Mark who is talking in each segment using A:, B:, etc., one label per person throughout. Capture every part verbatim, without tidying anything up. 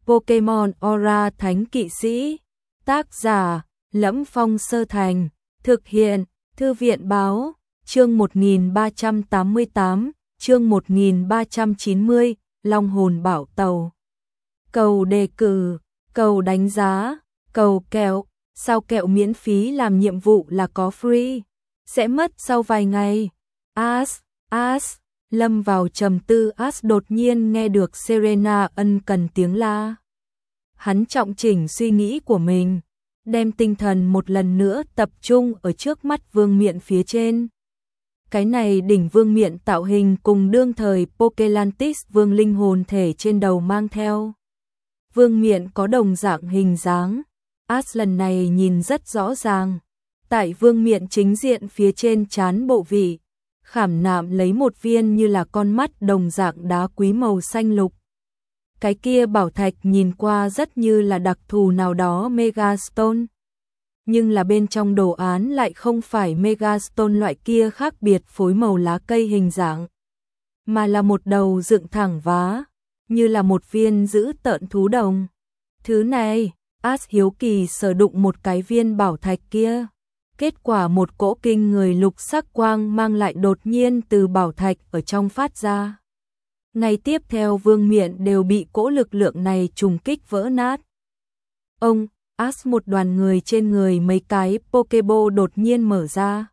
A: Pokemon Aura Thánh Kỵ Sĩ. Tác giả: Lẫm Phong Sơ Thành. Thực hiện: Thư viện báo. Chương một nghìn ba trăm tám mươi tám, chương một nghìn ba trăm chín mươi, Long hồn bảo tàu. Cầu đề cử, cầu đánh giá, cầu kẹo, sao kẹo miễn phí làm nhiệm vụ là có free, sẽ mất sau vài ngày. As, As, lâm vào trầm tư. As đột nhiên nghe được Serena ân cần tiếng la. Hắn trọng chỉnh suy nghĩ của mình, đem tinh thần một lần nữa tập trung ở trước mắt vương miện phía trên. Cái này đỉnh vương miện tạo hình cùng đương thời Pokelantis vương linh hồn thể trên đầu mang theo. Vương miện có đồng dạng hình dáng. As lần này nhìn rất rõ ràng. Tại vương miện chính diện phía trên trán bộ vị, khảm nạm lấy một viên như là con mắt đồng dạng đá quý màu xanh lục. Cái kia bảo thạch nhìn qua rất như là đặc thù nào đó Megastone. Nhưng là bên trong đồ án lại không phải Megastone loại kia khác biệt phối màu lá cây hình dạng, mà là một đầu dựng thẳng vá, như là một viên dữ tợn thú đồng. Thứ này, As hiếu kỳ sờ đụng một cái viên bảo thạch kia. Kết quả một cỗ kinh người lục sắc quang mang lại đột nhiên từ bảo thạch ở trong phát ra. Ngay tiếp theo vương miện đều bị cỗ lực lượng này trùng kích vỡ nát. Ông, As một đoàn người trên người mấy cái Pokeball đột nhiên mở ra.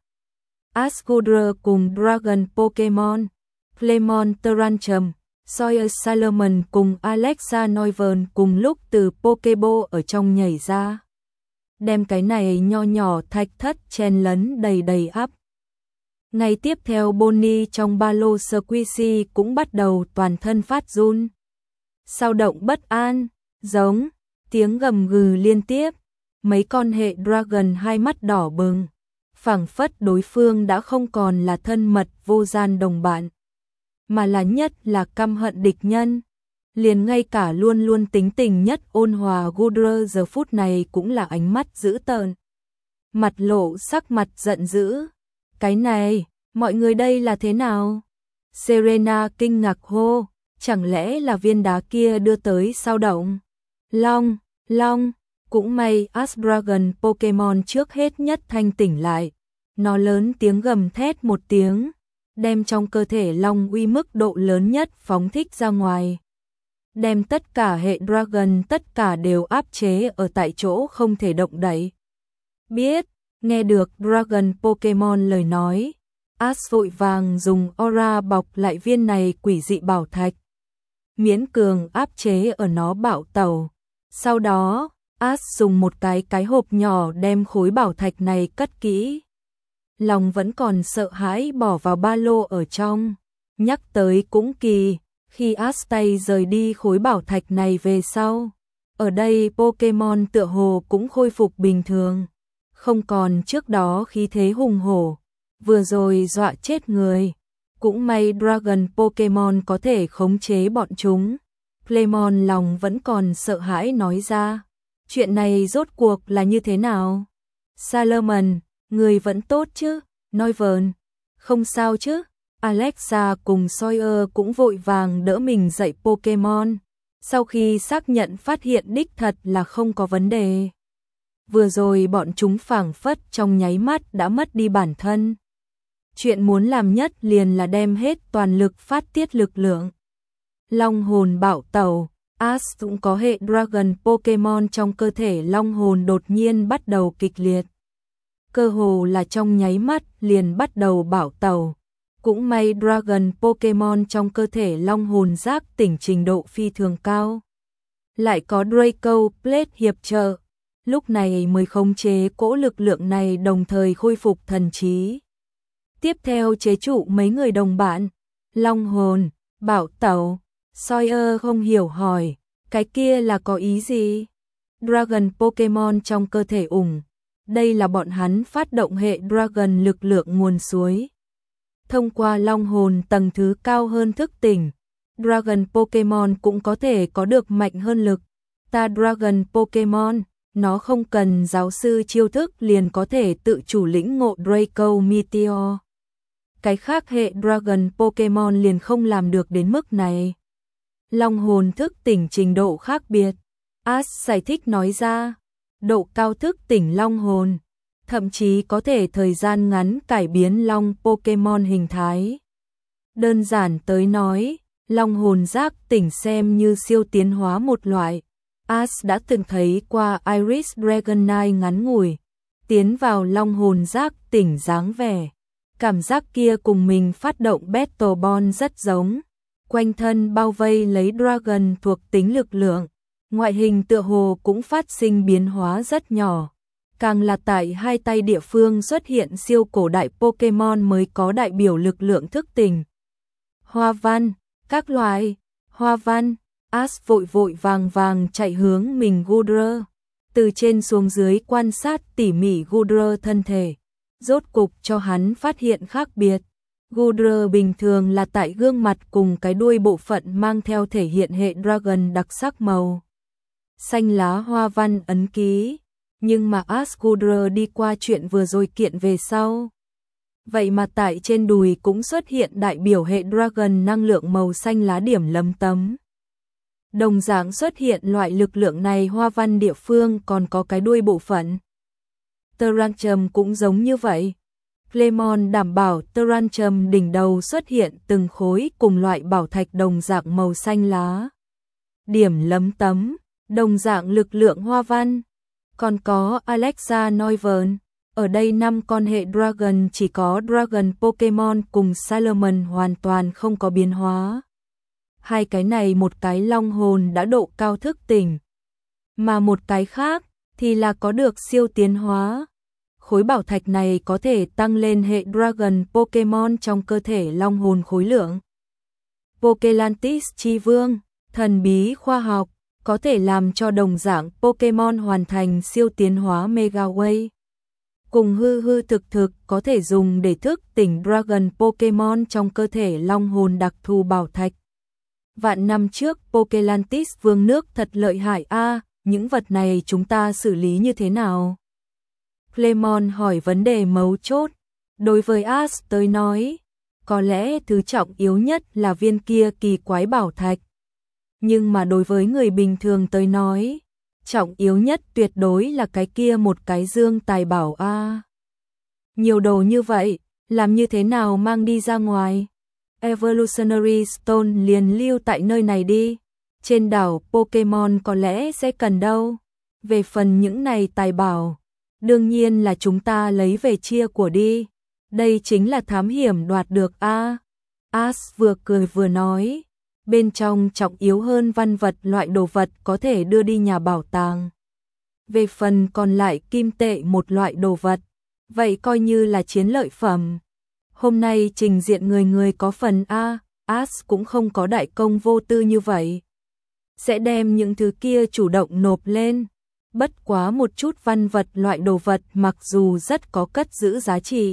A: Asgore cùng Dragon Pokemon, Clemon Tarantum, Sawyer Salomon cùng Alexa Noivern cùng lúc từ Pokeball ở trong nhảy ra. Đem cái này nho nhỏ thạch thất chen lấn đầy đầy ắp. Ngày tiếp theo Bonnie trong ba lô Squishy cũng bắt đầu toàn thân phát run. Sao động bất an, giống, tiếng gầm gừ liên tiếp. Mấy con hệ Dragon hai mắt đỏ bừng, phảng phất đối phương đã không còn là thân mật vô gian đồng bạn, mà là nhất là căm hận địch nhân. Liền ngay cả luôn luôn tính tình nhất ôn hòa Goodra giờ phút này cũng là ánh mắt dữ tợn, mặt lộ sắc mặt giận dữ. Cái này, mọi người đây là thế nào? Serena kinh ngạc hô, chẳng lẽ là viên đá kia đưa tới sao động? Long, Long, cũng may As Dragon Pokemon trước hết nhất thanh tỉnh lại. Nó lớn tiếng gầm thét một tiếng, đem trong cơ thể Long uy mức độ lớn nhất phóng thích ra ngoài. Đem tất cả hệ Dragon tất cả đều áp chế ở tại chỗ không thể động đậy. Biết, nghe được Dragon Pokemon lời nói, As vội vàng dùng aura bọc lại viên này quỷ dị bảo thạch, miễn cường áp chế ở nó bảo tàu. Sau đó, As dùng một cái cái hộp nhỏ đem khối bảo thạch này cất kỹ. Lòng vẫn còn sợ hãi bỏ vào ba lô ở trong. Nhắc tới cũng kỳ, khi As tay rời đi khối bảo thạch này về sau, ở đây Pokemon tựa hồ cũng khôi phục bình thường, không còn trước đó khí thế hùng hổ, vừa rồi dọa chết người. Cũng may Dragon Pokemon có thể khống chế bọn chúng. Clemon lòng vẫn còn sợ hãi nói ra, chuyện này rốt cuộc là như thế nào? Salomon, người vẫn tốt chứ? Noivern, không sao chứ? Alexa cùng Sawyer cũng vội vàng đỡ mình dậy Pokemon, sau khi xác nhận phát hiện đích thật là không có vấn đề. Vừa rồi bọn chúng phảng phất trong nháy mắt đã mất đi bản thân. Chuyện muốn làm nhất liền là đem hết toàn lực phát tiết lực lượng. Long hồn bạo tẩu, As cũng có hệ Dragon Pokemon trong cơ thể long hồn đột nhiên bắt đầu kịch liệt. Cơ hồ là trong nháy mắt liền bắt đầu bạo tẩu. Cũng may Dragon Pokemon trong cơ thể long hồn giác tỉnh trình độ phi thường cao. Lại có Draco Plate hiệp trợ, lúc này mới khống chế cỗ lực lượng này đồng thời khôi phục thần trí. Tiếp theo chế trụ mấy người đồng bạn. Long hồn, bảo tẩu. Sawyer không hiểu hỏi, cái kia là có ý gì? Dragon Pokemon trong cơ thể ủng, đây là bọn hắn phát động hệ Dragon lực lượng nguồn suối. Thông qua long hồn tầng thứ cao hơn thức tỉnh, Dragon Pokemon cũng có thể có được mạnh hơn lực. Ta Dragon Pokemon, nó không cần giáo sư chiêu thức liền có thể tự chủ lĩnh ngộ Draco Meteor. Cái khác hệ Dragon Pokemon liền không làm được đến mức này. long hồn thức tỉnh trình độ khác biệt. Ash giải thích nói ra, độ cao thức tỉnh long hồn, thậm chí có thể thời gian ngắn cải biến long Pokemon hình thái. Đơn giản tới nói, long hồn giác tỉnh xem như siêu tiến hóa một loại. Ash đã từng thấy qua Iris Dragonite ngắn ngủi, tiến vào long hồn giác tỉnh dáng vẻ. Cảm giác kia cùng mình phát động Battle Bond rất giống. Quanh thân bao vây lấy Dragon thuộc tính lực lượng, ngoại hình tựa hồ cũng phát sinh biến hóa rất nhỏ. Càng là tại hai tay địa phương xuất hiện siêu cổ đại Pokemon mới có đại biểu lực lượng thức tỉnh. Hoa văn, các loại, hoa văn, Ash vội vội vàng vàng chạy hướng mình Goodra, từ trên xuống dưới quan sát tỉ mỉ Goodra thân thể, rốt cục cho hắn phát hiện khác biệt. Goodra bình thường là tại gương mặt cùng cái đuôi bộ phận mang theo thể hiện hệ Dragon đặc sắc màu xanh lá hoa văn ấn ký, nhưng mà Ash Goodra đi qua chuyện vừa rồi kiện về sau. Vậy mà tại trên đùi cũng xuất hiện đại biểu hệ Dragon năng lượng màu xanh lá điểm lấm tấm. Đồng dạng xuất hiện loại lực lượng này hoa văn địa phương còn có cái đuôi bộ phận. Tyranium cũng giống như vậy. Clemon đảm bảo Tyranium đỉnh đầu xuất hiện từng khối cùng loại bảo thạch đồng dạng màu xanh lá. Điểm lấm tấm, đồng dạng lực lượng hoa văn. Còn có Alexa Noivern. Ở đây năm con hệ Dragon chỉ có Dragon Pokemon cùng Salamence hoàn toàn không có biến hóa. Hai cái này một cái long hồn đã độ cao thức tỉnh, mà một cái khác thì là có được siêu tiến hóa. Khối bảo thạch này có thể tăng lên hệ Dragon Pokemon trong cơ thể long hồn khối lượng. Pokelantis Chi Vương, thần bí khoa học, có thể làm cho đồng dạng Pokemon hoàn thành siêu tiến hóa Mega Wave. Cùng hư hư thực thực có thể dùng để thức tỉnh Dragon Pokemon trong cơ thể long hồn đặc thù bảo thạch. Vạn năm trước Pokelantis vương nước thật lợi hại a, à, những vật này chúng ta xử lý như thế nào? Clemon hỏi vấn đề mấu chốt. Đối với Ash tới nói, có lẽ thứ trọng yếu nhất là viên kia kỳ quái bảo thạch. Nhưng mà đối với người bình thường tới nói, trọng yếu nhất tuyệt đối là cái kia một cái dương tài bảo a. À. Nhiều đồ như vậy, làm như thế nào mang đi ra ngoài? Evolutionary Stone liền lưu tại nơi này đi. Trên đảo Pokemon có lẽ sẽ cần đâu. Về phần những này tài bảo, đương nhiên là chúng ta lấy về chia của đi. Đây chính là thám hiểm đoạt được a. À. Ash vừa cười vừa nói, bên trong trọng yếu hơn văn vật loại đồ vật có thể đưa đi nhà bảo tàng. Về phần còn lại kim tệ một loại đồ vật, vậy coi như là chiến lợi phẩm. Hôm nay trình diện người người có phần a, Ash cũng không có đại công vô tư như vậy. Sẽ đem những thứ kia chủ động nộp lên. Bất quá một chút văn vật loại đồ vật mặc dù rất có cất giữ giá trị,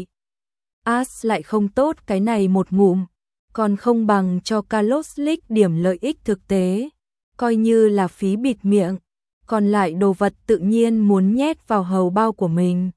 A: Ash lại không tốt cái này một ngụm, còn không bằng cho Kalos League điểm lợi ích thực tế, coi như là phí bịt miệng, còn lại đồ vật tự nhiên muốn nhét vào hầu bao của mình.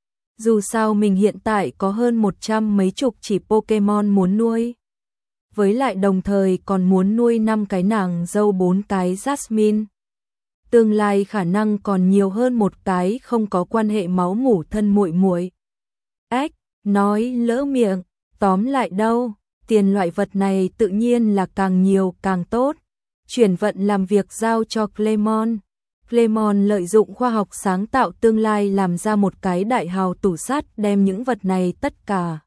A: Dù sao mình hiện tại có hơn một trăm mấy chục chỉ Pokemon muốn nuôi. Với lại đồng thời còn muốn nuôi năm cái nàng dâu bốn cái Jasmine. Tương lai khả năng còn nhiều hơn một cái không có quan hệ máu mủ thân muội muội. Ếch, nói lỡ miệng, tóm lại đâu, tiền loại vật này tự nhiên là càng nhiều càng tốt. Chuyển vận làm việc giao cho Clemon. Clemon lợi dụng khoa học sáng tạo tương lai làm ra một cái đại hào tủ sắt, đem những vật này tất cả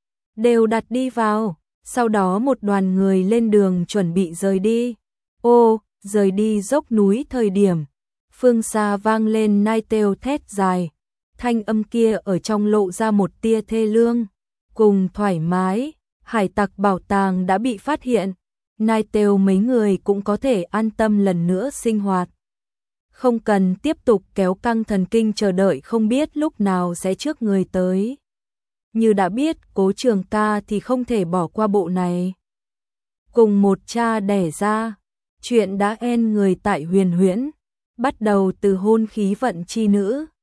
A: đều đặt đi vào, sau đó một đoàn người lên đường chuẩn bị rời đi. Ô, rời đi dốc núi thời điểm, phương xa vang lên Ninetale thét dài, thanh âm kia ở trong lộ ra một tia thê lương, cùng thoải mái, hải tặc bảo tàng đã bị phát hiện, Ninetale mấy người cũng có thể an tâm lần nữa sinh hoạt. Không cần tiếp tục kéo căng thần kinh chờ đợi không biết lúc nào sẽ trước người tới. Như đã biết Cố Trường Ca thì không thể bỏ qua bộ này. Cùng một cha đẻ ra, chuyện đã en người tại Huyền Huyễn, bắt đầu từ hôn khí vận chi nữ,